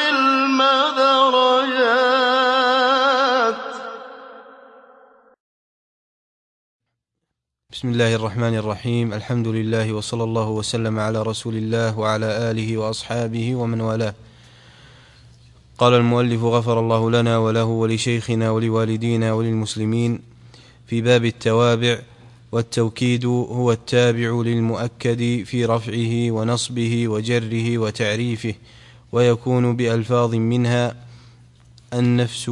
العلم درجات. بسم الله الرحمن الرحيم. الحمد لله وصلى الله وسلم على رسول الله وعلى آله وأصحابه ومن والاه. قال المؤلف غفر الله لنا وله ولشيخنا ولوالدينا وللمسلمين في باب التوابع: والتوكيد هو التابع للمؤكد في رفعه ونصبه وجره وتعريفه، ويكون بألفاظ منها النفس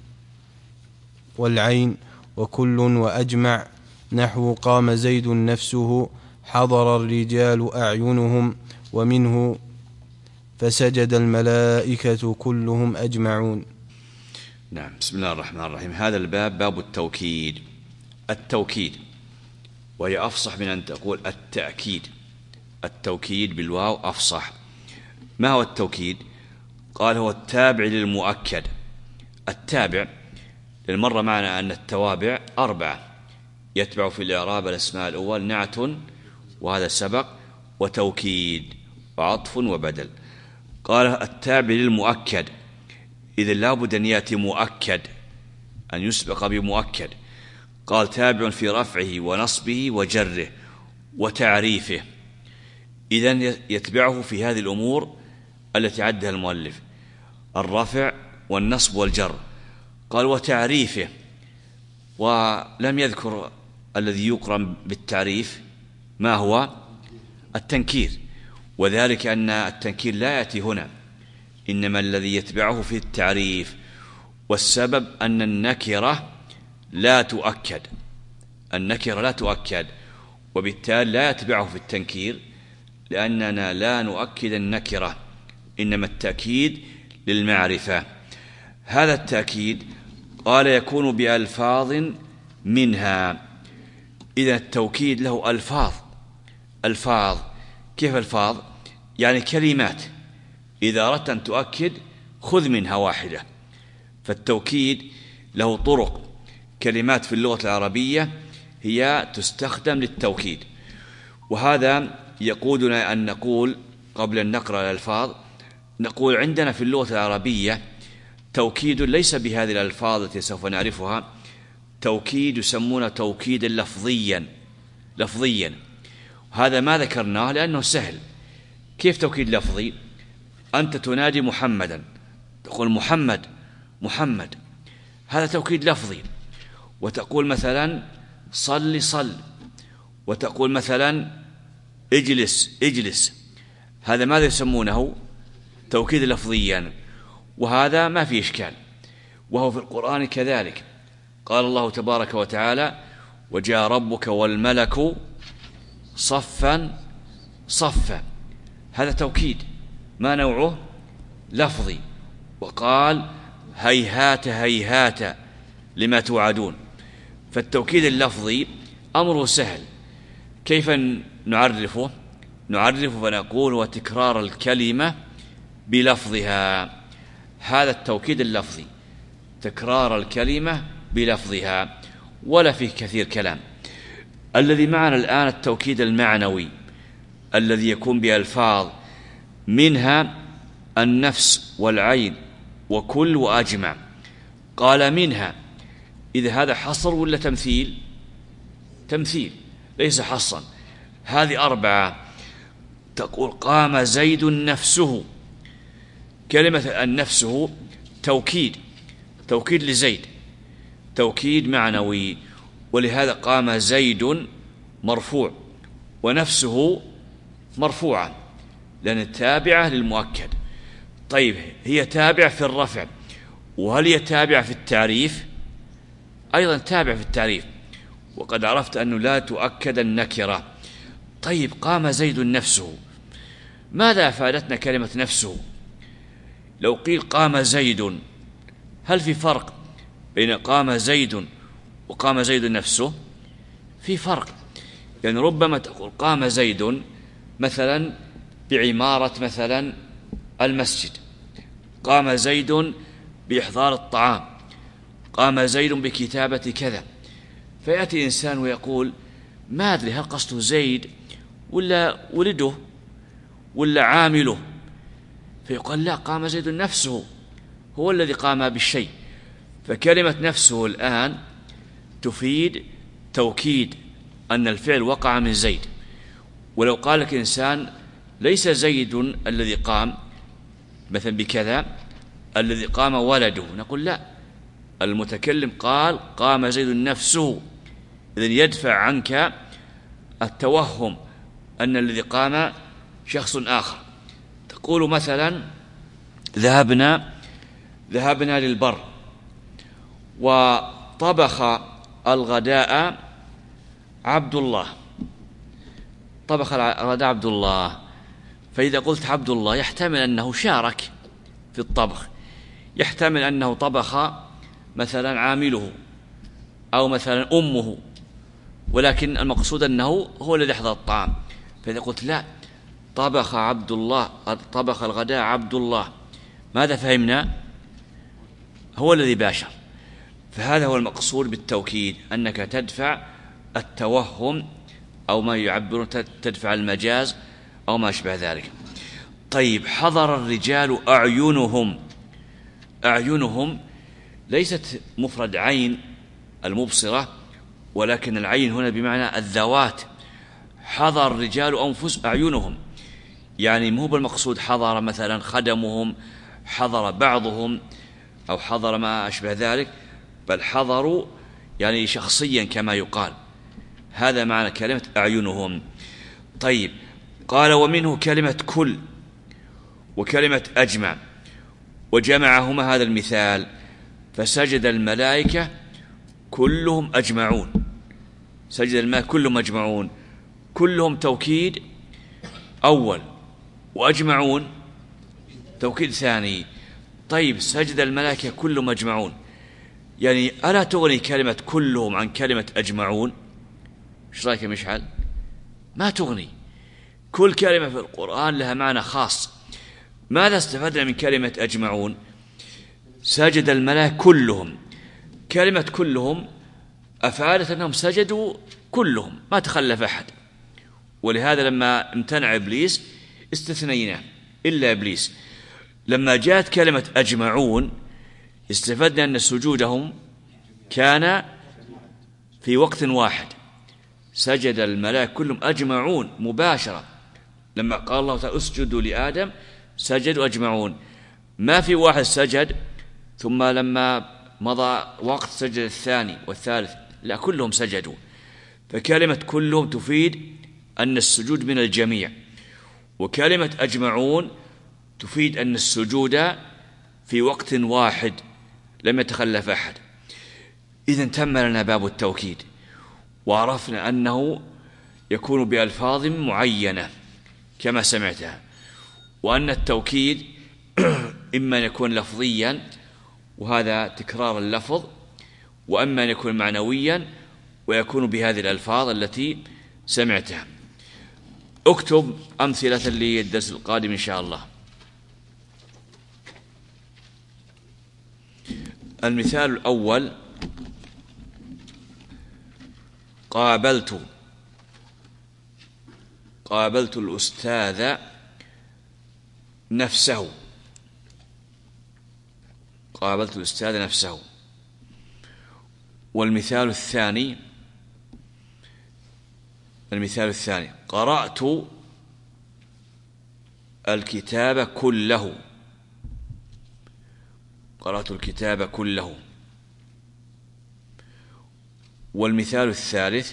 والعين وكل وأجمع، نحو قام زيد نفسه، حضر الرجال أعينهم، ومنه فسجد الملائكة كلهم أجمعون. نعم. بسم الله الرحمن الرحيم. هذا الباب باب التوكيد. التوكيد، وهي أفصح من أن تقول التأكيد. التوكيد بالواو أفصح. ما هو التوكيد؟ قال هو التابع للمؤكد. التابع للمرة معنا أن التوابع 4 يتبع في الإعراب الأسماء الأول نعت، وهذا سبق، وتوكيد، وعطف، وبدل. قال التابع للمؤكد، إذا لابد أن يأتي مؤكد، أن يسبق بمؤكد. قال تابع في رفعه ونصبه وجره وتعريفه، إذن يتبعه في هذه الأمور التي عدها المؤلف: الرفع والنصب والجر. قال وتعريفه، ولم يذكر الذي يقرن بالتعريف ما هو التنكير، وذلك أن التنكير لا يأتي هنا، إنما الذي يتبعه في التعريف. والسبب أن النكرة لا تؤكد، النكرة لا تؤكد، وبالتالي لا يتبعه في التنكير، لأننا لا نؤكد النكرة، إنما التأكيد للمعرفة. هذا التأكيد قال يكون بألفاظ منها. إذا التوكيد له ألفاظ. كيف ألفاظ؟ يعني كلمات، إذا أردت أن تؤكد خذ منها واحدة. فالتوكيد له طرق، كلمات في اللغة العربية هي تستخدم للتوكيد. وهذا يقودنا أن نقول قبل أن نقرأ الألفاظ، نقول عندنا في اللغة العربية توكيد ليس بهذه الألفاظ التي سوف نعرفها، توكيد يسمونه توكيدا لفظيا. هذا ما ذكرناه لأنه سهل. كيف توكيد لفظي؟ أنت تنادي محمدا، تقول محمد، هذا توكيد لفظي. وتقول مثلا صل، وتقول مثلا اجلس، هذا ماذا يسمونه؟ توكيد لفظيا، وهذا ما في إشكال. وهو في القرآن كذلك. قال الله تبارك وتعالى: وجاء ربك والملك صفا، هذا توكيد، ما نوعه؟ لفظي. وقال هيهات لما توعدون. فالتوكيد اللفظي أمره سهل. كيف نعرفه فنقول هو تكرار الكلمة بلفظها. هذا التوكيد اللفظي، تكرار الكلمة بلفظها، ولا فيه كثير كلام. الذي معنا الآن التوكيد المعنوي، الذي يكون بألفاظ منها النفس والعين وكل وأجمع. قال منها، إذا هذا حصر ولا تمثيل؟ ليس حصا. هذه 4. تقول قام زيد نفسه، كلمة النفسه توكيد لزيد، توكيد معنوي، ولهذا قام زيد مرفوع ونفسه مرفوعة، لأن تابعة للمؤكد. طيب هي تابعة في الرفع، وهل هي تابعة في التعريف؟ أيضا تابعة في التعريف، وقد عرفت أنه لا تؤكد النكرة. طيب قام زيد نفسه، ماذا أفادتنا كلمة نفسه؟ لو قيل قام زيد، هل في فرق بين قام زيد وقام زيد نفسه؟ في فرق. يعني ربما تقول قام زيد مثلا بعمارة مثلا المسجد، قام زيد بإحضار الطعام، قام زيد بكتابة كذا. فيأتي إنسان ويقول ما أدري هل قصده زيد ولا ولده ولا عامله، فيقال لا، قام زيد نفسه، هو الذي قام بالشيء. فكلمة نفسه الآن تفيد توكيد أن الفعل وقع من زيد. ولو قال لك إنسان ليس زيد الذي قام مثلا بكذا، الذي قام ولده، نقول لا، المتكلم قال قام زيد نفسه، إذن يدفع عنك التوهم أن الذي قام شخص آخر. تقول مثلا ذهبنا للبر وطبخ الغداء عبد الله، طبخ الغداء عبد الله. فإذا قلت عبد الله يحتمل أنه شارك في الطبخ، يحتمل أنه طبخ مثلا عامله أو مثلا أمه، ولكن المقصود أنه هو الذي حضر الطعام. فإذا قلت لا، طبخ عبد الله، طبخ الغداء عبد الله، ماذا فهمنا؟ هو الذي باشر. فهذا هو المقصود بالتوكيد، أنك تدفع التوهم أو ما يعبرون تدفع المجاز أو ما أشبه ذلك. طيب، حضر الرجال أعينهم ليست مفرد عين المبصرة، ولكن العين هنا بمعنى الذوات. حضر الرجال أعينهم، يعني مو بالمقصود حضر مثلا خدمهم، حضر بعضهم، أو حضر ما أشبه ذلك، بل حضروا يعني شخصيا كما يقال. هذا معنى كلمة أعينهم. طيب، قال ومنه كلمة كل وكلمة أجمع، وجمعهما هذا المثال، فسجد الملائكة كلهم أجمعون. سجد الملائكة كلهم أجمعون، كلهم توكيد أول، وأجمعون توكيد ثاني. طيب، سجد الملائكة كلهم أجمعون، يعني ألا تغني كلمة كلهم عن كلمة أجمعون؟ إيش رأيك يا مشعل؟ ما تغني. كل كلمة في القرآن لها معنى خاص. ماذا استفدنا من كلمة أجمعون؟ سجد الملائكة كلهم، كلمة كلهم أفادت أنهم سجدوا كلهم، ما تخلف أحد. ولهذا لما امتنع إبليس استثنيناه إلا إبليس. لما جاءت كلمة أجمعون استفدنا أن سجودهم كان في وقت واحد، سجد الملائكة كلهم أجمعون مباشرة. لما قال الله تعالى اسجدوا لآدم سجدوا أجمعون، ما في واحد سجد ثم لما مضى وقت سجد الثاني والثالث، لا، كلهم سجدوا. فكلمة كلهم تفيد أن السجود من الجميع، وكلمة أجمعون تفيد أن السجود في وقت واحد لم يتخلف أحد. إذن تم لنا باب التوكيد، وعرفنا أنه يكون بألفاظ معينة كما سمعتها، وأن التوكيد إما أن يكون لفظيا وهذا تكرار اللفظ، وأما أن يكون معنويا ويكون بهذه الألفاظ التي سمعتها. اكتب أمثلة للدرس القادم إن شاء الله. المثال الأول: قابلت الأستاذ نفسه. قابلت الأستاذ نفسه. والمثال الثاني قرأت الكتاب كله. قرأت الكتاب كله. والمثال الثالث: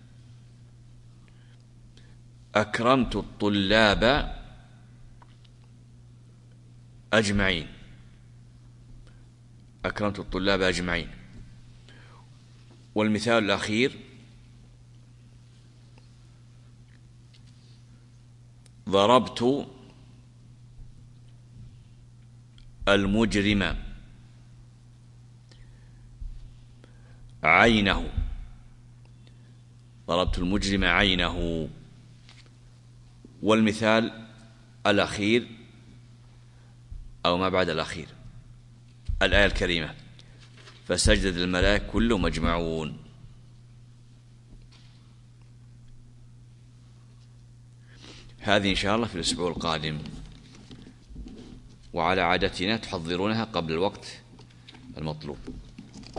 أكرمت الطلاب أجمعين. أكرمت الطلاب أجمعين. والمثال الأخير: ضربت المجرم عينه. ضربت المجرم عينه. والمثال الأخير أو ما بعد الأخير الآية الكريمة: فسجد الملائكة كلهم أجمعون. هذه إن شاء الله في الأسبوع القادم. وعلى عادتنا تحضرونها قبل الوقت المطلوب.